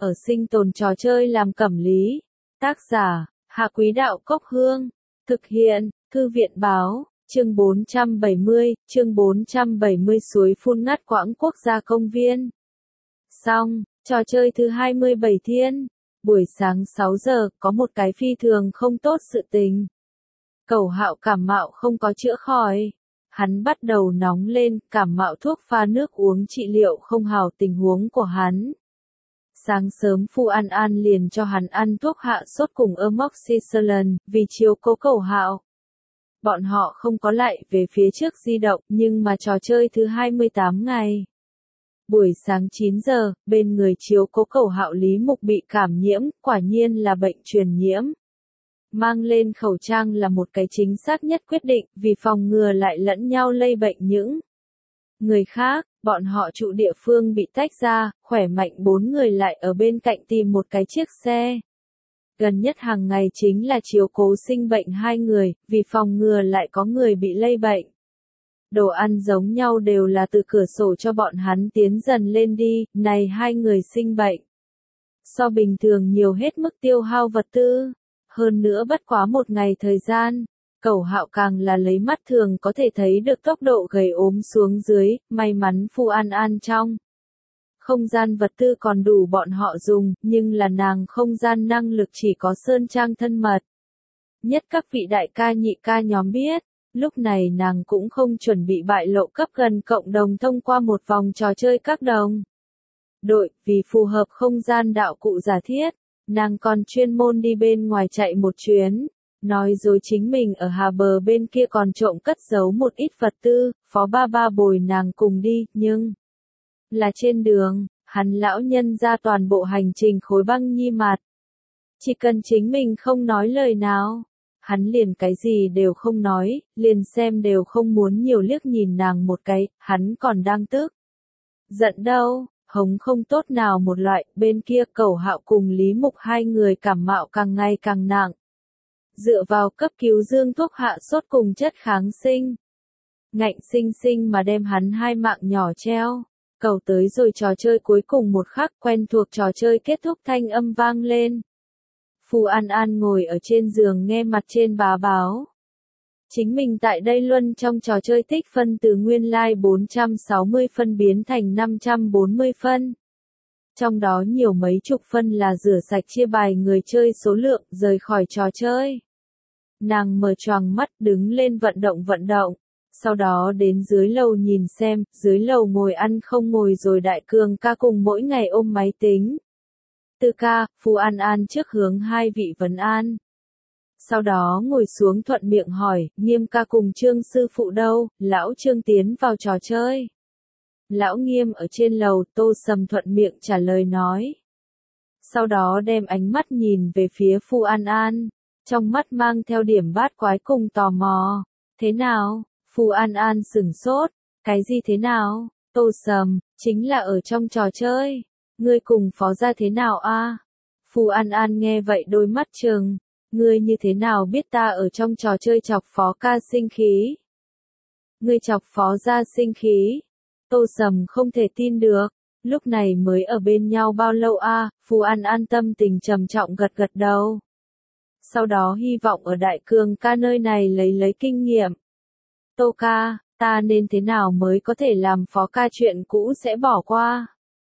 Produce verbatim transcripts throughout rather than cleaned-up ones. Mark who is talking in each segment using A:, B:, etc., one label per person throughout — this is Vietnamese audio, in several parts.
A: ở sinh tồn trò chơi làm cẩm lý. Tác giả, Hạ Quý Đạo Cốc Hương. Thực hiện, Thư viện Báo, chương bốn trăm bảy mươi, chương bốn trăm bảy mươi suối phun ngắt quãng quốc gia công viên. Xong, trò chơi thứ hai mươi bảy thiên. Buổi sáng sáu giờ, có một cái phi thường không tốt sự tình. Cẩu Hạo cảm mạo không có chữa khỏi. Hắn bắt đầu nóng lên, cảm mạo thuốc pha nước uống trị liệu không hảo tình huống của hắn. Sáng sớm Phu An An liền cho hắn ăn thuốc hạ sốt cùng amoxicillin, vì chiếu cố Cẩu Hạo. Bọn họ không có lại về phía trước di động, nhưng mà trò chơi thứ hai mươi tám ngày. Buổi sáng chín giờ, bên người chiếu cố Cẩu Hạo Lý Mục bị cảm nhiễm, quả nhiên là bệnh truyền nhiễm. Mang lên khẩu trang là một cái chính xác nhất quyết định, vì phòng ngừa lại lẫn nhau lây bệnh những người khác. Bọn họ trụ địa phương bị tách ra, khỏe mạnh bốn người lại ở bên cạnh tìm một cái chiếc xe. Gần nhất hàng ngày chính là chiếu cố sinh bệnh hai người, vì phòng ngừa lại có người bị lây bệnh. Đồ ăn giống nhau đều là từ cửa sổ cho bọn hắn tiến dần lên đi, này hai người sinh bệnh. So bình thường nhiều hết mức tiêu hao vật tư. Hơn nữa bất quá một ngày thời gian, Cẩu Hạo càng là lấy mắt thường có thể thấy được tốc độ gầy ốm xuống dưới, may mắn Phu An An trong không gian vật tư còn đủ bọn họ dùng, nhưng là nàng không gian năng lực chỉ có sơn trang thân mật. Nhất các vị đại ca nhị ca nhóm biết, lúc này nàng cũng không chuẩn bị bại lộ cấp gần cộng đồng thông qua một vòng trò chơi các đồng đội, vì phù hợp không gian đạo cụ giả thiết. Nàng còn chuyên môn đi bên ngoài chạy một chuyến, nói dối chính mình ở hà bờ bên kia còn trộm cất giấu một ít vật tư, Phó Ba Ba bồi nàng cùng đi, nhưng là trên đường, hắn lão nhân ra toàn bộ hành trình khối băng nhi mặt. Chỉ cần chính mình không nói lời nào, hắn liền cái gì đều không nói, liền xem đều không muốn nhiều liếc nhìn nàng một cái, hắn còn đang tức giận đâu. Hống không tốt nào một loại, bên kia Cẩu Hạo cùng Lý Mục hai người cảm mạo càng ngày càng nặng. Dựa vào cấp cứu dương thuốc hạ sốt cùng chất kháng sinh. Ngạnh sinh sinh mà đem hắn hai mạng nhỏ treo. Cầu tới rồi trò chơi cuối cùng một khắc quen thuộc trò chơi kết thúc thanh âm vang lên. Phu An An ngồi ở trên giường nghe mặt trên bá báo. Chính mình tại đây luân trong trò chơi tích phân từ nguyên lai bốn trăm sáu mươi phân biến thành năm trăm bốn mươi phân. Trong đó nhiều mấy chục phân là rửa sạch chia bài người chơi số lượng rời khỏi trò chơi. Nàng mở choàng mắt đứng lên vận động vận động. Sau đó đến dưới lầu nhìn xem, dưới lầu ngồi ăn không ngồi rồi Đại Cường ca cùng mỗi ngày ôm máy tính. Tư ca, Phu An An trước hướng hai vị vấn an. Sau đó ngồi xuống thuận miệng hỏi, Nghiêm ca cùng Trương sư phụ đâu, lão Trương tiến vào trò chơi. Lão Nghiêm ở trên lầu, Tô Sầm thuận miệng trả lời nói. Sau đó đem ánh mắt nhìn về phía Phu An An, trong mắt mang theo điểm bát quái cùng tò mò. Thế nào? Phu An An sửng sốt, cái gì thế nào? Tô Sầm, chính là ở trong trò chơi. Ngươi cùng Phó gia thế nào a? Phu An An nghe vậy đôi mắt trừng. Ngươi như thế nào biết ta ở trong trò chơi chọc Phó ca sinh khí? Ngươi chọc Phó gia sinh khí? Tô Sầm không thể tin được, lúc này mới ở bên nhau bao lâu a? Phu An An tâm tình trầm trọng gật gật đầu. Sau đó hy vọng ở Đại Cường ca nơi này lấy lấy kinh nghiệm. Tô ca, ta nên thế nào mới có thể làm Phó ca chuyện cũ sẽ bỏ qua?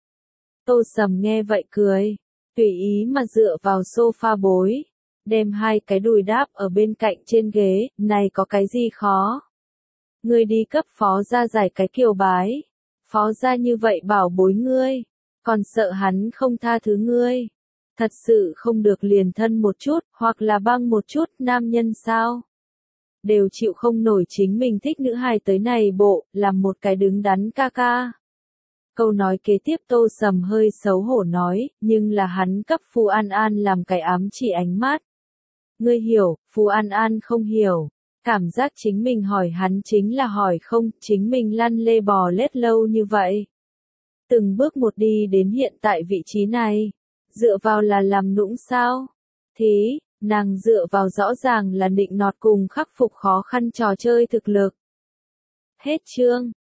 A: Tô Sầm nghe vậy cười, tùy ý mà dựa vào sofa bối. Đem hai cái đùi đáp ở bên cạnh trên ghế, này có cái gì khó? Ngươi đi cấp Phó gia giải cái kiều bái. Phó gia như vậy bảo bối ngươi, còn sợ hắn không tha thứ ngươi. Thật sự không được liền thân một chút, hoặc là băng một chút, nam nhân sao? Đều chịu không nổi chính mình thích nữ hài tới này bộ, làm một cái đứng đắn ca ca. Câu nói kế tiếp Tô Sầm hơi xấu hổ nói, nhưng là hắn cấp Phu An An làm cái ám chỉ ánh mắt. Ngươi hiểu, Phu An An không hiểu. Cảm giác chính mình hỏi hắn chính là hỏi không, chính mình lăn lê bò lết lâu như vậy. Từng bước một đi đến hiện tại vị trí này. Dựa vào là làm nũng sao? Thế, nàng dựa vào rõ ràng là định nọt cùng khắc phục khó khăn trò chơi thực lực. Hết chương.